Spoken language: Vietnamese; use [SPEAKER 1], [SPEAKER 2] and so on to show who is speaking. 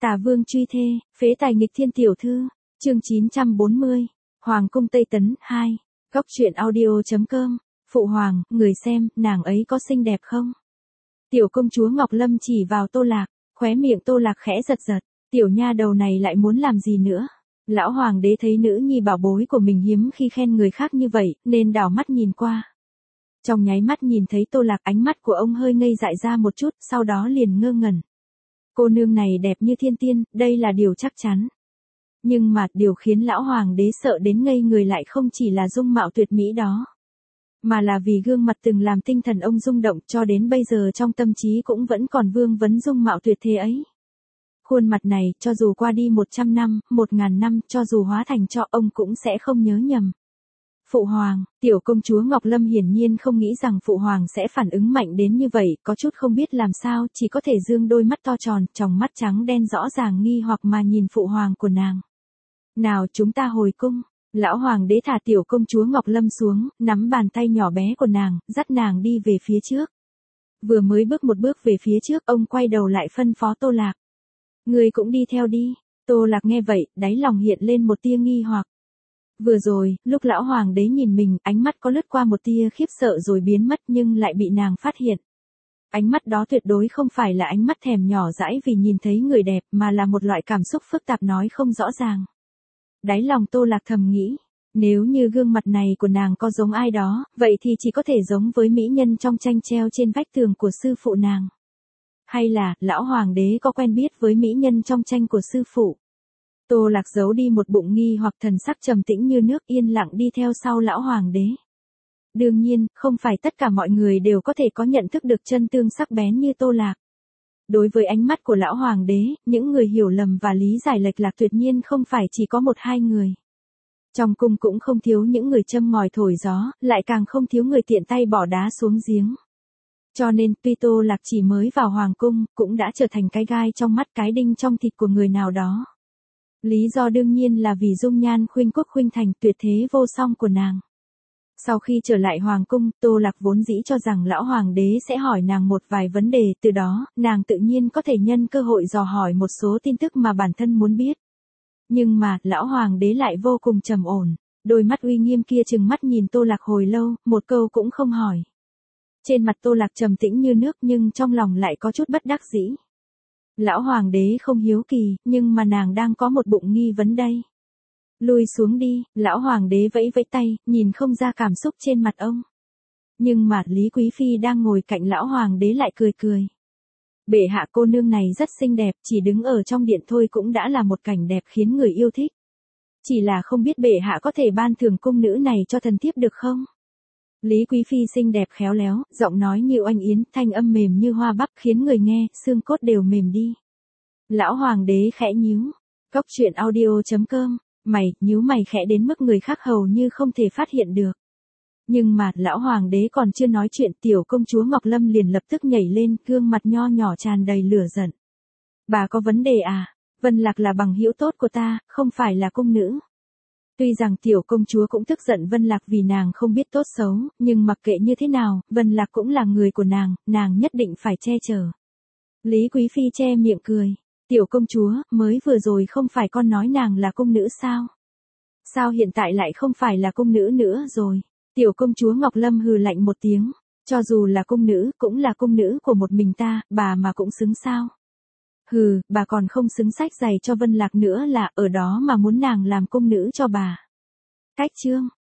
[SPEAKER 1] Tả Vương truy thê, phế tài nghịch thiên tiểu thư, chương 940, Hoàng cung Tây Tấn 2, góc truyện audio.com, Phụ Hoàng, người xem, nàng ấy có xinh đẹp không? Tiểu công chúa Ngọc Lâm chỉ vào Tô Lạc, khóe miệng Tô Lạc khẽ giật giật, tiểu nha đầu này lại muốn làm gì nữa? Lão Hoàng đế thấy nữ nhi bảo bối của mình hiếm khi khen người khác như vậy, nên đảo mắt nhìn qua. Trong nháy mắt nhìn thấy Tô Lạc, ánh mắt của ông hơi ngây dại ra một chút, sau đó liền ngơ ngẩn. Cô nương này đẹp như thiên tiên, đây là điều chắc chắn. Nhưng mà, điều khiến lão hoàng đế sợ đến ngây người lại không chỉ là dung mạo tuyệt mỹ đó, mà là vì gương mặt từng làm tinh thần ông rung động, cho đến bây giờ trong tâm trí cũng vẫn còn vương vấn dung mạo tuyệt thế ấy. Khuôn mặt này, cho dù qua đi 100 năm, 1000 năm, cho dù hóa thành tro, ông cũng sẽ không nhớ nhầm. Phụ hoàng, tiểu công chúa Ngọc Lâm hiển nhiên không nghĩ rằng phụ hoàng sẽ phản ứng mạnh đến như vậy, có chút không biết làm sao, chỉ có thể dương đôi mắt to tròn, tròng mắt trắng đen rõ ràng nghi hoặc mà nhìn phụ hoàng của nàng. Nào chúng ta hồi cung. Lão hoàng đế thả tiểu công chúa Ngọc Lâm xuống, nắm bàn tay nhỏ bé của nàng, dắt nàng đi về phía trước. Vừa mới bước một bước về phía trước, ông quay đầu lại phân phó Tô Lạc. Người cũng đi theo đi. Tô Lạc nghe vậy, đáy lòng hiện lên một tia nghi hoặc. Vừa rồi, lúc lão hoàng đế nhìn mình, ánh mắt có lướt qua một tia khiếp sợ rồi biến mất nhưng lại bị nàng phát hiện. Ánh mắt đó tuyệt đối không phải là ánh mắt thèm nhỏ dãi vì nhìn thấy người đẹp mà là một loại cảm xúc phức tạp nói không rõ ràng. Đáy lòng Tô Lạc thầm nghĩ, nếu như gương mặt này của nàng có giống ai đó, vậy thì chỉ có thể giống với mỹ nhân trong tranh treo trên vách tường của sư phụ nàng. Hay là, lão hoàng đế có quen biết với mỹ nhân trong tranh của sư phụ. Tô Lạc giấu đi một bụng nghi hoặc thần sắc trầm tĩnh như nước yên lặng đi theo sau lão hoàng đế. Đương nhiên, không phải tất cả mọi người đều có thể có nhận thức được chân tương sắc bén như Tô Lạc. Đối với ánh mắt của lão hoàng đế, những người hiểu lầm và lý giải lệch lạc tuyệt nhiên không phải chỉ có một hai người. Trong cung cũng không thiếu những người châm ngòi thổi gió, lại càng không thiếu người tiện tay bỏ đá xuống giếng. Cho nên, tuy Tô Lạc chỉ mới vào hoàng cung, cũng đã trở thành cái gai trong mắt, cái đinh trong thịt của người nào đó. Lý do đương nhiên là vì dung nhan khuynh quốc khuynh thành tuyệt thế vô song của nàng. Sau khi trở lại hoàng cung, Tô Lạc vốn dĩ cho rằng lão hoàng đế sẽ hỏi nàng một vài vấn đề, từ đó, nàng tự nhiên có thể nhân cơ hội dò hỏi một số tin tức mà bản thân muốn biết. Nhưng mà, lão hoàng đế lại vô cùng trầm ổn, đôi mắt uy nghiêm kia trừng mắt nhìn Tô Lạc hồi lâu, một câu cũng không hỏi. Trên mặt Tô Lạc trầm tĩnh như nước nhưng trong lòng lại có chút bất đắc dĩ. Lão hoàng đế không hiếu kỳ, nhưng mà nàng đang có một bụng nghi vấn đây. Lui xuống đi, lão hoàng đế vẫy vẫy tay, nhìn không ra cảm xúc trên mặt ông. Nhưng mà Lý Quý Phi đang ngồi cạnh lão hoàng đế lại cười cười. Bệ hạ, cô nương này rất xinh đẹp, chỉ đứng ở trong điện thôi cũng đã là một cảnh đẹp khiến người yêu thích. Chỉ là không biết bệ hạ có thể ban thưởng cung nữ này cho thần thiếp được không? Lý Quý Phi xinh đẹp khéo léo, giọng nói như oanh yến, thanh âm mềm như hoa bắp khiến người nghe, xương cốt đều mềm đi. Lão hoàng đế khẽ nhíu. Góc truyện audio.com, nhíu mày khẽ đến mức người khác hầu như không thể phát hiện được. Nhưng mà, lão hoàng đế còn chưa nói chuyện, tiểu công chúa Ngọc Lâm liền lập tức nhảy lên, gương mặt nho nhỏ tràn đầy lửa giận. Bà có vấn đề à? Vân Lạc là bằng hữu tốt của ta, không phải là cung nữ. Tuy rằng tiểu công chúa cũng tức giận Vân Lạc vì nàng không biết tốt xấu, nhưng mặc kệ như thế nào, Vân Lạc cũng là người của nàng nhất định phải che chở. Lý Quý Phi che miệng cười. Tiểu công chúa, mới vừa rồi không phải con nói nàng là cung nữ sao? Sao hiện tại lại không phải là cung nữ nữa rồi? Tiểu công chúa Ngọc Lâm hừ lạnh một tiếng. Cho dù là cung nữ, cũng là cung nữ của một mình ta, bà mà cũng xứng sao? Hừ, bà còn không xứng xách giày cho Vân Lạc nữa là ở đó mà muốn nàng làm cung nữ cho bà. Cách chương.